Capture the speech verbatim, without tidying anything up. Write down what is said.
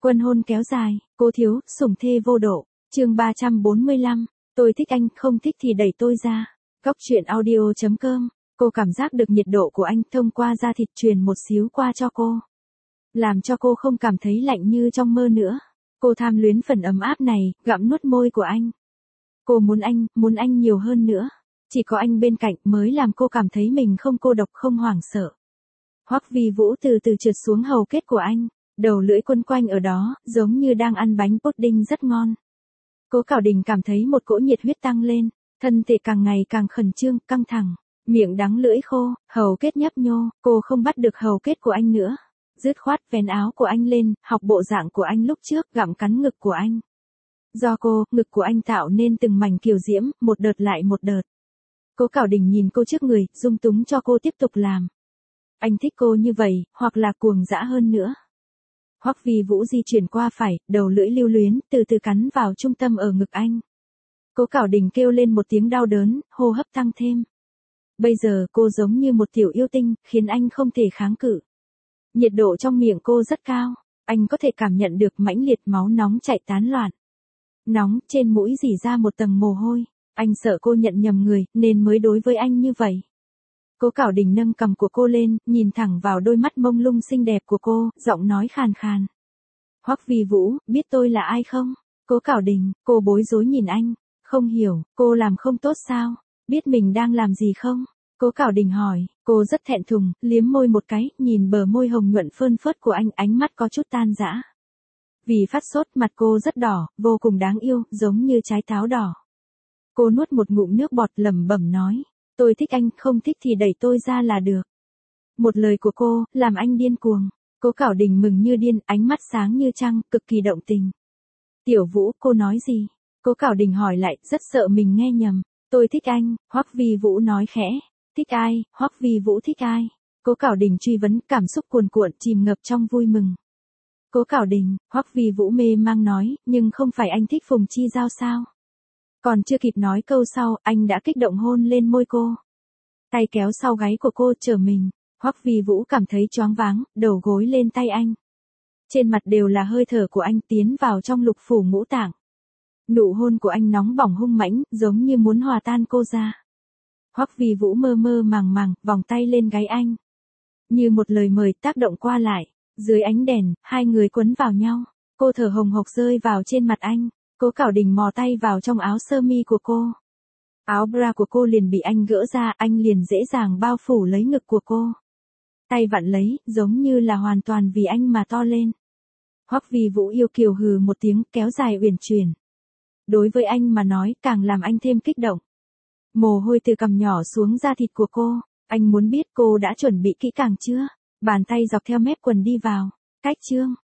Quân hôn kéo dài, cô thiếu, sủng thê vô độ. Chương ba trăm bốn mươi lăm, tôi thích anh, không thích thì đẩy tôi ra. Góc truyện audio chấm com. Cô cảm giác được nhiệt độ của anh thông qua da thịt truyền một xíu qua cho cô. Làm cho cô không cảm thấy lạnh như trong mơ nữa. Cô tham luyến phần ấm áp này, gặm nuốt môi của anh. Cô muốn anh, muốn anh nhiều hơn nữa. Chỉ có anh bên cạnh mới làm cô cảm thấy mình không cô độc, không hoảng sợ. Hoắc Vi Vũ từ từ trượt xuống hầu kết của anh, đầu lưỡi quấn quanh ở đó, giống như đang ăn bánh pudding rất ngon. Cố Cảo Đình cảm thấy một cỗ nhiệt huyết tăng lên, thân thể càng ngày càng khẩn trương, căng thẳng, miệng đắng lưỡi khô, hầu kết nhấp nhô, cô không bắt được hầu kết của anh nữa. Dứt khoát vén áo của anh lên, học bộ dạng của anh lúc trước, gặm cắn ngực của anh. Do cô, ngực của anh tạo nên từng mảnh kiều diễm, một đợt lại một đợt. Cố Cảo Đình nhìn cô trước người, dung túng cho cô tiếp tục làm. Anh thích cô như vậy, hoặc là cuồng dã hơn nữa. Hoắc Vi Vũ di chuyển qua phải, đầu lưỡi lưu luyến, từ từ cắn vào trung tâm ở ngực anh. Cố Cảo Đình kêu lên một tiếng đau đớn, hô hấp tăng thêm. Bây giờ cô giống như một tiểu yêu tinh, khiến anh không thể kháng cự. Nhiệt độ trong miệng cô rất cao, anh có thể cảm nhận được mãnh liệt máu nóng chạy tán loạn. Nóng, trên mũi rỉ ra một tầng mồ hôi, anh sợ cô nhận nhầm người, nên mới đối với anh như vậy. Cố Cảo Đình nâng cằm của cô lên, nhìn thẳng vào đôi mắt mông lung xinh đẹp của cô, giọng nói khàn khàn. Hoắc Vi Vũ, biết tôi là ai không? Cố Cảo Đình, cô bối rối nhìn anh, không hiểu, cô làm không tốt sao? Biết mình đang làm gì không? Cố Cảo Đình hỏi, cô rất thẹn thùng, liếm môi một cái, nhìn bờ môi hồng nhuận phơn phớt của anh, ánh mắt có chút tan rã. Vì phát sốt, mặt cô rất đỏ, vô cùng đáng yêu, giống như trái táo đỏ. Cô nuốt một ngụm nước bọt, lẩm bẩm nói. Tôi thích anh, không thích thì đẩy tôi ra là được. Một lời của cô, làm anh điên cuồng. Cố Cảo Đình mừng như điên, ánh mắt sáng như trăng, cực kỳ động tình. Tiểu Vũ, cô nói gì? Cố Cảo Đình hỏi lại, rất sợ mình nghe nhầm. Tôi thích anh, Hoắc Vi Vũ nói khẽ. Thích ai, Hoắc Vi Vũ thích ai? Cố Cảo Đình truy vấn, cảm xúc cuồn cuộn, chìm ngập trong vui mừng. Cố Cảo Đình, Hoắc Vi Vũ mê mang nói, nhưng không phải anh thích Phùng Chi Giao sao? Còn chưa kịp nói câu sau, anh đã kích động hôn lên môi cô. Tay kéo sau gáy của cô trở mình, Hoắc Vi Vũ cảm thấy choáng váng, đầu gối lên tay anh. Trên mặt đều là hơi thở của anh tiến vào trong lục phủ ngũ tạng. Nụ hôn của anh nóng bỏng hung mãnh, giống như muốn hòa tan cô ra. Hoắc Vi Vũ mơ mơ màng màng, vòng tay lên gáy anh. Như một lời mời tác động qua lại, dưới ánh đèn, hai người quấn vào nhau. Cô thở hồng hộc rơi vào trên mặt anh. Cố Cảo Đình mò tay vào trong áo sơ mi của cô. Áo bra của cô liền bị anh gỡ ra, anh liền dễ dàng bao phủ lấy ngực của cô. Tay vặn lấy, giống như là hoàn toàn vì anh mà to lên. Hoắc Vi Vũ yêu kiều hừ một tiếng, kéo dài uyển chuyển. Đối với anh mà nói, càng làm anh thêm kích động. Mồ hôi từ cằm nhỏ xuống da thịt của cô, anh muốn biết cô đã chuẩn bị kỹ càng chưa? Bàn tay dọc theo mép quần đi vào. Cách chương.